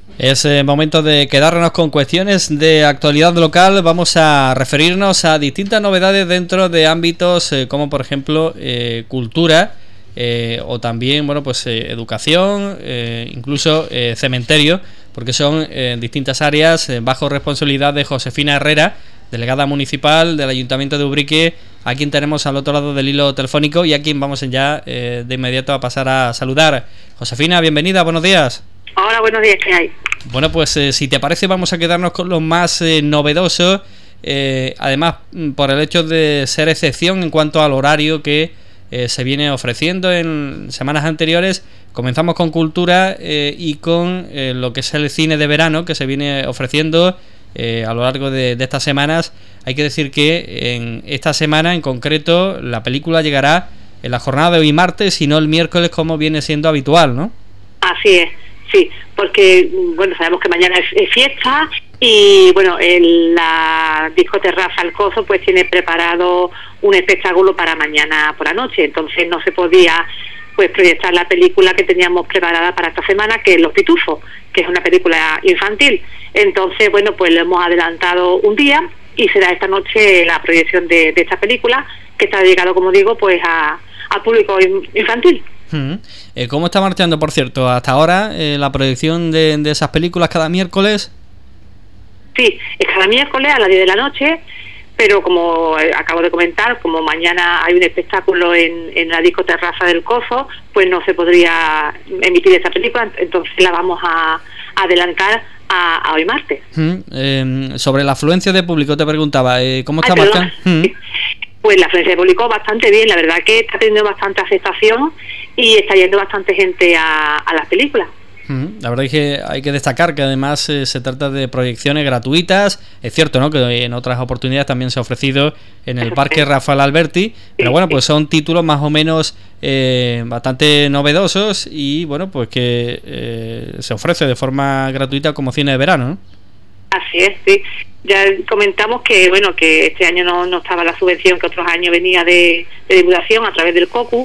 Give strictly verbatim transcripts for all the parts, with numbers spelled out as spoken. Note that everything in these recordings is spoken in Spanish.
Es eh, momento de quedarnos con cuestiones de actualidad local. Vamos a referirnos a distintas novedades dentro de ámbitos eh, como por ejemplo eh, cultura eh, o también bueno pues eh, educación, eh, incluso eh, cementerio, porque son eh, distintas áreas eh, bajo responsabilidad de Josefina Herrera, delegada municipal del Ayuntamiento de Ubrique, a quien tenemos al otro lado del hilo telefónico y a quien vamos ya eh, de inmediato a pasar a saludar. Josefina, bienvenida, buenos días. Hola, buenos días, ¿qué hay? Bueno, pues eh, si te parece vamos a quedarnos con lo más eh, novedoso, eh, además por el hecho de ser excepción en cuanto al horario que eh, se viene ofreciendo en semanas anteriores. Comenzamos con cultura eh, y con eh, lo que es el cine de verano que se viene ofreciendo eh, a lo largo de, de estas semanas. Hay que decir que en esta semana en concreto la película llegará en la jornada de hoy martes y no el miércoles como viene siendo habitual, ¿no? Así es. Sí, porque bueno, sabemos que mañana es, es fiesta y bueno, en la discoterraza El Coso pues tiene preparado un espectáculo para mañana por la noche, entonces no se podía pues proyectar la película que teníamos preparada para esta semana, que es Los Pitufos, que es una película infantil. Entonces bueno, pues lo hemos adelantado un día y será esta noche la proyección de, de esta película, que está dedicado, como digo, pues a, al público infantil. Uh-huh. Eh, ¿Cómo está marchando, por cierto, hasta ahora eh, la proyección de, de esas películas cada miércoles? Sí, es cada miércoles a las diez de la noche, pero como acabo de comentar, como mañana hay un espectáculo en, en la discoterraza del Coso, pues no se podría emitir esta película, entonces la vamos a, a adelantar a, a hoy martes. Uh-huh. Eh, sobre la afluencia de público te preguntaba, eh, ¿cómo está Ay, marchando? Uh-huh. Pues la afluencia de público bastante bien, la verdad que está teniendo bastante aceptación y está yendo bastante gente a, a las películas. La verdad es que hay que destacar que además eh, se trata de proyecciones gratuitas. Es cierto, ¿no?, que en otras oportunidades también se ha ofrecido en el Parque Rafael Alberti, pero bueno, pues son títulos más o menos eh, bastante novedosos y bueno, pues que eh, se ofrece de forma gratuita como cine de verano, ¿no? Así es, sí. Ya comentamos que bueno que este año no, no estaba la subvención que otros años venía de, de divulgación a través del COCU,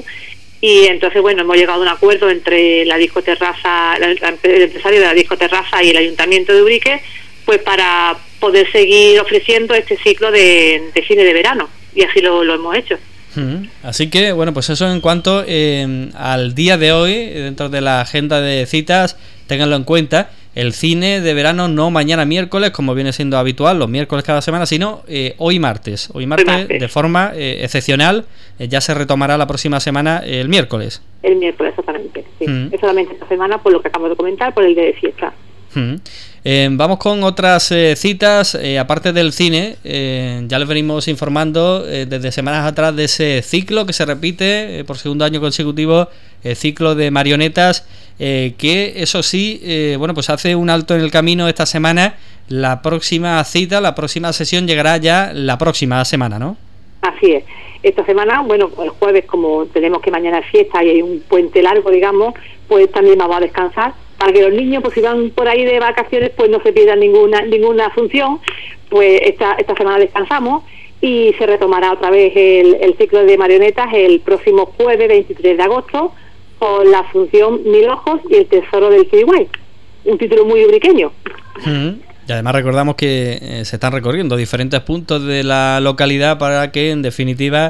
y entonces bueno hemos llegado a un acuerdo entre la discoterraza, el empresario de la discoterraza y el Ayuntamiento de Ubrique, pues para poder seguir ofreciendo este ciclo de, de cine de verano, y así lo, lo hemos hecho. Uh-huh. Así que bueno, pues eso en cuanto eh, al día de hoy dentro de la agenda de citas, ténganlo en cuenta. El cine de verano no mañana miércoles, como viene siendo habitual, los miércoles cada semana, sino eh, hoy martes. Hoy martes, hoy martes. de forma eh, excepcional, eh, ya se retomará la próxima semana eh, el miércoles. El miércoles, exactamente. Sí. Mm. Es solamente esta semana, por lo que acabo de comentar, por el de fiesta. Mm. Eh, vamos con otras eh, citas, eh, aparte del cine. Eh, ya les venimos informando eh, desde semanas atrás de ese ciclo que se repite eh, por segundo año consecutivo, el ciclo de marionetas. Eh, que eso sí, eh, bueno, pues hace un alto en el camino esta semana. La próxima cita, la próxima sesión llegará ya la próxima semana, ¿no? Así es. Esta semana, bueno, el jueves, como tenemos que mañana es fiesta y hay un puente largo, digamos, pues también vamos a descansar, para que los niños, pues si van por ahí de vacaciones, pues no se pierdan ninguna ninguna función. Pues esta esta semana descansamos y se retomará otra vez el, el ciclo de marionetas el próximo jueves veintitrés de agosto, con la función Mil Ojos y el Tesoro del Kiriguay, un título muy ubriqueño. Uh-huh. Y además recordamos que eh, se están recorriendo diferentes puntos de la localidad para que en definitiva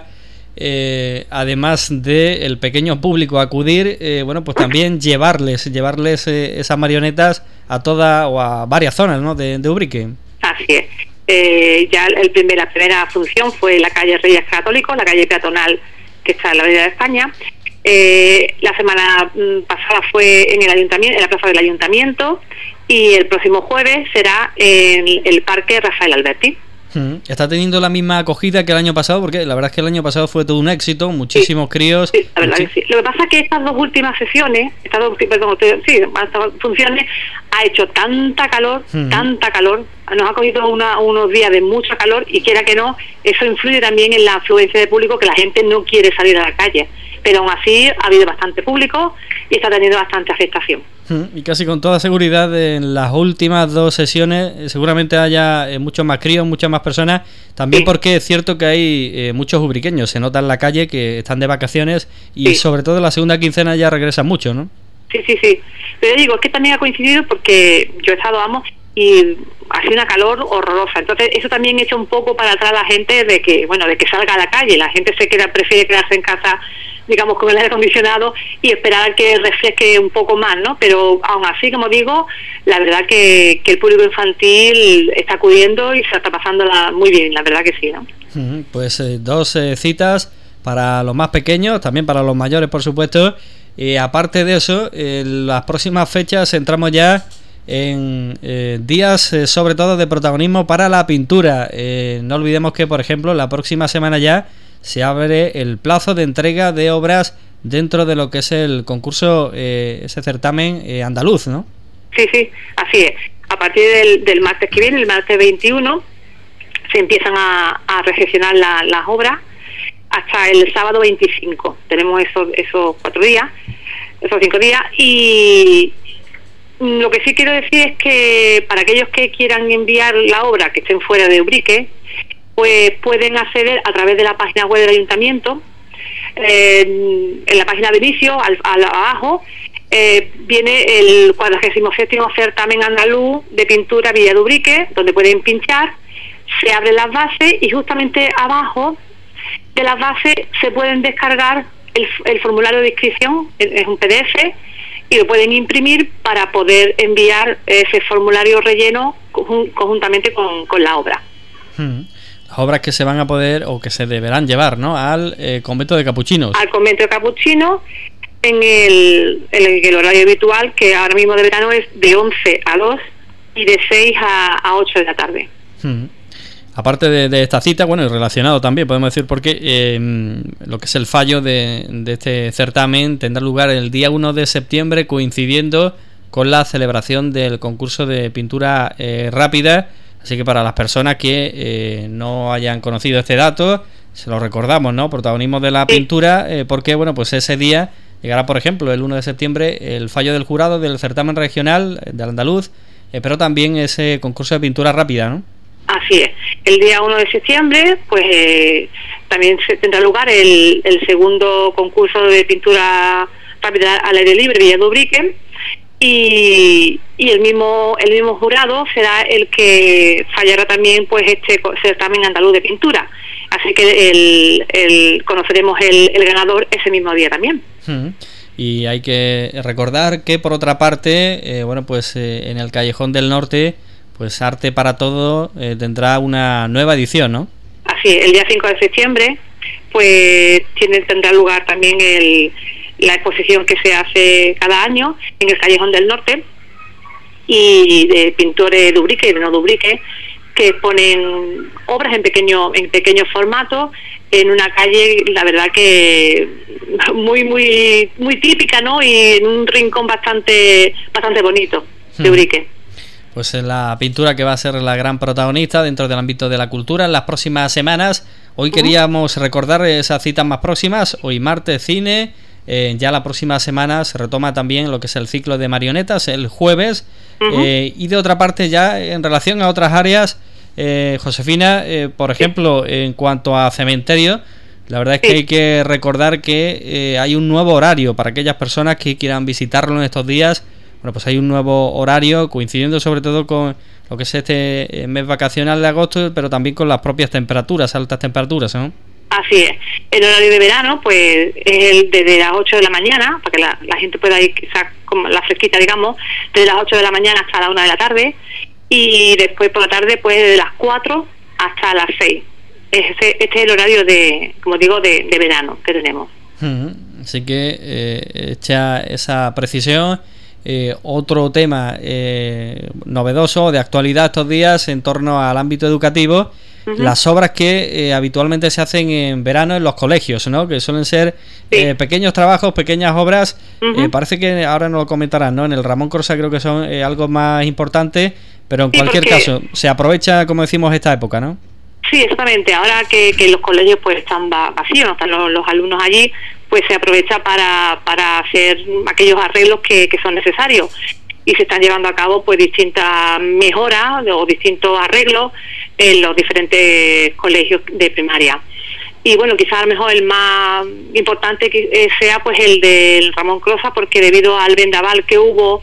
eh, además de el pequeño público acudir, eh, bueno, pues también llevarles llevarles eh, esas marionetas a toda o a varias zonas, ¿no?, de, de Ubrique. Así es. Eh, ya el primer, la primera función fue en la calle Reyes Católicos, la calle peatonal que está en la Avenida de España. Eh, la semana pasada fue en el ayuntamiento, en la plaza del ayuntamiento, y el próximo jueves será en el Parque Rafael Alberti. ¿Está teniendo la misma acogida que el año pasado? Porque la verdad es que el año pasado fue todo un éxito, muchísimos sí, críos. Sí, la verdad muchi- que sí. Lo que pasa es que estas dos últimas sesiones, estas dos, perdón, sí, estas funciones, ha hecho tanta calor, uh-huh. tanta calor, nos ha cogido una, unos días de mucha calor, y quiera que no, eso influye también en la afluencia de público, que la gente no quiere salir a la calle. Pero aún así ha habido bastante público y está teniendo bastante aceptación. Y casi con toda seguridad en las últimas dos sesiones seguramente haya eh, muchos más críos, muchas más personas, también sí. Porque es cierto que hay eh, muchos ubriqueños, se nota en la calle que están de vacaciones y sí. Sobre todo en la segunda quincena ya regresan mucho, ¿no? Sí, sí, sí. Pero digo, es que también ha coincidido porque yo he estado, vamos, y hace una calor horrorosa. Entonces eso también echa un poco para atrás a la gente de que, bueno, de que salga a la calle. La gente se queda, prefiere quedarse en casa, digamos, con el aire acondicionado y esperar a que refresque un poco más, ¿no? Pero aún así, como digo, la verdad que, que el público infantil está acudiendo y se está pasándola muy bien, la verdad que sí, ¿no? Pues eh, dos eh, citas para los más pequeños, también para los mayores, por supuesto. Y aparte de eso, en las próximas fechas entramos ya en eh, días eh, sobre todo de protagonismo para la pintura. Eh, no olvidemos que, por ejemplo, la próxima semana ya se abre el plazo de entrega de obras dentro de lo que es el concurso, eh, ese certamen eh, andaluz, ¿no? Sí, sí, así es. A partir del, del martes que viene, el martes veintiuno, se empiezan a, a recepcionar la, las obras hasta el sábado veinticinco. Tenemos esos, esos cuatro días, esos cinco días, y lo que sí quiero decir es que para aquellos que quieran enviar la obra, que estén fuera de Ubrique, pues pueden acceder a través de la página web del ayuntamiento, eh, en la página de inicio, al, al abajo, eh, viene el cuadragésimo séptimo certamen andaluz de pintura Villa de Ubrique, donde pueden pinchar, se abren las bases y justamente abajo de las bases se pueden descargar el, el formulario de inscripción, es un P D F, y lo pueden imprimir para poder enviar ese formulario relleno conjun, conjuntamente con, con la obra. Hmm. Las obras que se van a poder o que se deberán llevar, ¿no?, al eh, convento de capuchinos. Al convento de capuchinos, en el, el, el horario habitual, que ahora mismo de verano es de once a dos y de seis a ocho de la tarde. Hmm. Aparte de, de esta cita, bueno, y relacionado también, podemos decir, porque eh, lo que es el fallo de, de este certamen tendrá lugar el día uno de septiembre, coincidiendo con la celebración del concurso de pintura eh, rápida. Así que para las personas que eh, no hayan conocido este dato, se lo recordamos, ¿no? Protagonismo de la pintura, eh, porque, bueno, pues ese día llegará, por ejemplo, el uno de septiembre, el fallo del jurado del certamen regional del andaluz, eh, pero también ese concurso de pintura rápida, ¿no? Así es. El día uno de septiembre, pues eh, también se tendrá lugar el, el segundo concurso de pintura rápida al aire libre, Villa de Ubrique, y, y el mismo el mismo jurado será el que fallará también pues este certamen andaluz de pintura. Así que el, el conoceremos el, el ganador ese mismo día también. Hmm. Y hay que recordar que, por otra parte, eh, bueno, pues eh, en el Callejón del Norte, pues Arte para Todo eh, tendrá una nueva edición, ¿no? Así es, el día cinco de septiembre pues tiene, tendrá lugar también el, la exposición que se hace cada año en el Callejón del Norte, y de pintores de Ubrique y de no de Ubrique, que ponen obras en pequeño en pequeño formato en una calle, la verdad que muy muy muy típica, ¿no? Y en un rincón bastante bastante bonito de Ubrique. Pues en la pintura que va a ser la gran protagonista dentro del ámbito de la cultura en las próximas semanas. Hoy uh-huh. queríamos recordar esas citas más próximas. Hoy martes cine, eh, ya la próxima semana se retoma también lo que es el ciclo de marionetas el jueves. Uh-huh. eh, y de otra parte, ya en relación a otras áreas, eh, Josefina, eh, por ejemplo, en cuanto a cementerio, la verdad es que sí. hay que recordar que eh, hay un nuevo horario para aquellas personas que quieran visitarlo en estos días. Bueno, pues hay un nuevo horario coincidiendo sobre todo con lo que es este mes vacacional de agosto, pero también con las propias temperaturas, altas temperaturas, ¿no? Así es. El horario de verano, pues, es el desde las ocho de la mañana, para que la, la gente pueda ir quizás con la fresquita, digamos, desde las ocho de la mañana hasta la una de la tarde, y después por la tarde, pues, desde las cuatro hasta las seis. Este, este es el horario de, como digo, de, de verano que tenemos. Uh-huh. Así que, eh, hecha esa precisión, Eh, otro tema eh, novedoso de actualidad estos días en torno al ámbito educativo, uh-huh. las obras que eh, habitualmente se hacen en verano en los colegios, ¿no? Que suelen ser sí. eh, pequeños trabajos, pequeñas obras. uh-huh. eh, parece que ahora nos lo comentarán, ¿no? En el Ramón Corsa creo que son eh, algo más importante, pero en sí, cualquier porque... caso se aprovecha, como decimos, esta época, ¿no? Sí, exactamente. Ahora que, que los colegios pues están vacíos, no están los, los alumnos allí, pues se aprovecha para, para hacer aquellos arreglos que, que son necesarios, y se están llevando a cabo pues distintas mejoras o distintos arreglos en los diferentes colegios de primaria. y bueno, quizás a lo mejor el más importante que sea pues el del Ramón Crozas, porque debido al vendaval que hubo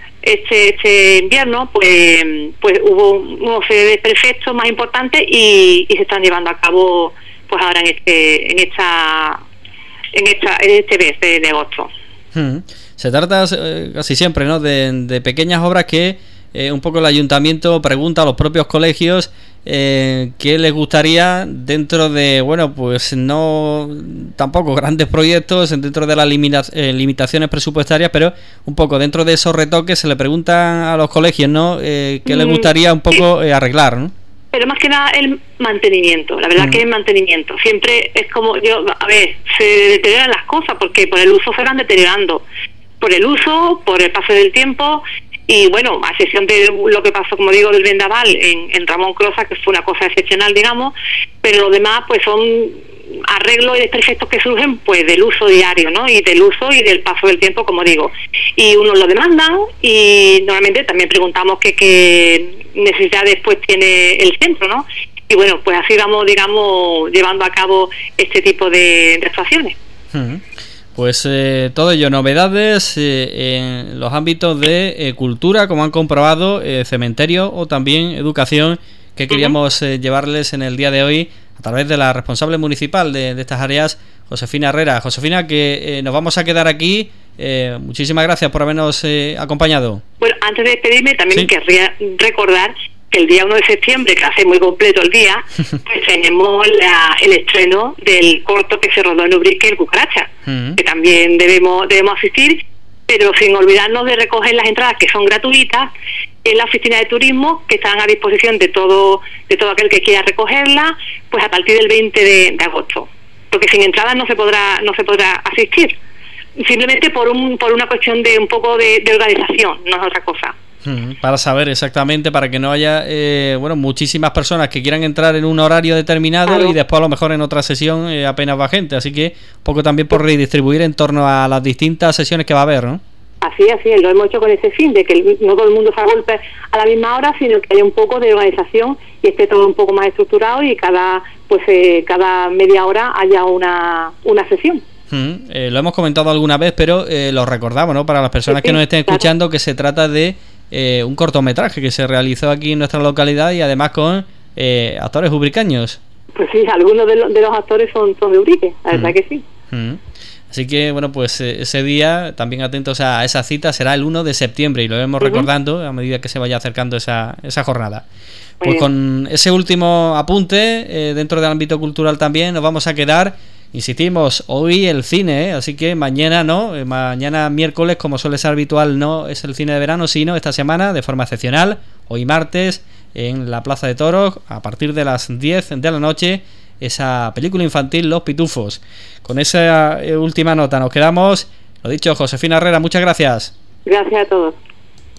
este este invierno, pues pues hubo una serie de desperfectos más importantes y, y se están llevando a cabo pues ahora en este en esta en esta en este mes de, de agosto. Hmm. Se trata eh, casi siempre, ¿no?, de, de pequeñas obras que eh, un poco el ayuntamiento pregunta a los propios colegios eh, qué les gustaría dentro de, bueno, pues no tampoco grandes proyectos dentro de las limita eh, limitaciones presupuestarias, pero un poco dentro de esos retoques se le preguntan a los colegios, ¿no?, eh, qué les gustaría un poco eh, arreglar, ¿no? Pero más que nada el mantenimiento, la verdad mm. que el mantenimiento. Siempre es como, yo a ver, se deterioran las cosas porque por el uso se van deteriorando. Por el uso, por el paso del tiempo y bueno, a excepción de lo que pasó, como digo, del vendaval en, en Ramón Crozas, que fue una cosa excepcional, digamos, pero lo demás pues son arreglos y desperfectos que surgen pues del uso diario, ¿no? Y del uso y del paso del tiempo, como digo. Y unos lo demandan y normalmente también preguntamos qué, qué necesidades pues tiene el centro, ¿no? Y bueno, pues así vamos, digamos, llevando a cabo este tipo de, de actuaciones. Uh-huh. Pues eh, todo ello, novedades eh, en los ámbitos de eh, cultura, como han comprobado, eh, cementerio o también educación, que queríamos eh, llevarles en el día de hoy a través de la responsable municipal de, de estas áreas, Josefina Herrera. Josefina, que eh, nos vamos a quedar aquí. Eh, muchísimas gracias por habernos eh, acompañado. Bueno, antes de despedirme, también ¿Sí? querría recordar que el día uno de septiembre, que hace muy completo el día, pues tenemos la, el estreno del corto que se rodó en Ubrique, El Cucaracha, uh-huh. que también debemos debemos asistir, pero sin olvidarnos de recoger las entradas, que son gratuitas, en la oficina de turismo, que están a disposición de todo de todo aquel que quiera recogerla, pues a partir del veinte de, de agosto, porque sin entradas no se podrá no se podrá asistir, simplemente por un por una cuestión de un poco de, de organización, no es otra cosa. Para saber exactamente, para que no haya eh, bueno, muchísimas personas que quieran entrar en un horario determinado, claro, y después a lo mejor en otra sesión eh, apenas va gente, así que un poco también por redistribuir en torno a las distintas sesiones que va a haber, ¿no? Así, así, lo hemos hecho con ese fin, de que no todo el mundo se agolpe a la misma hora, sino que haya un poco de organización y esté todo un poco más estructurado y cada pues eh, cada media hora haya una, una sesión. Mm, eh, lo hemos comentado alguna vez, pero eh, lo recordamos, ¿no?, para las personas sí, que nos estén escuchando, claro, que se trata de Eh, un cortometraje que se realizó aquí en nuestra localidad y además con eh, actores ubricaños. Pues sí, algunos de, lo, de los actores son, son de Ubrique, la verdad mm. que sí. Mm. Así que bueno, pues eh, ese día, también atentos a esa cita, será el uno de septiembre y lo vemos uh-huh. recordando a medida que se vaya acercando esa, esa jornada. Pues bien, con ese último apunte, eh, dentro del ámbito cultural también, nos vamos a quedar. Insistimos, hoy el cine, ¿eh? Así que mañana no, eh, mañana miércoles, como suele ser habitual, no es el cine de verano, sino esta semana, de forma excepcional, hoy martes, en la Plaza de Toros, a partir de las diez de la noche, esa película infantil Los Pitufos. Con esa eh, última nota nos quedamos. Lo dicho, Josefina Herrera, muchas gracias. Gracias a todos.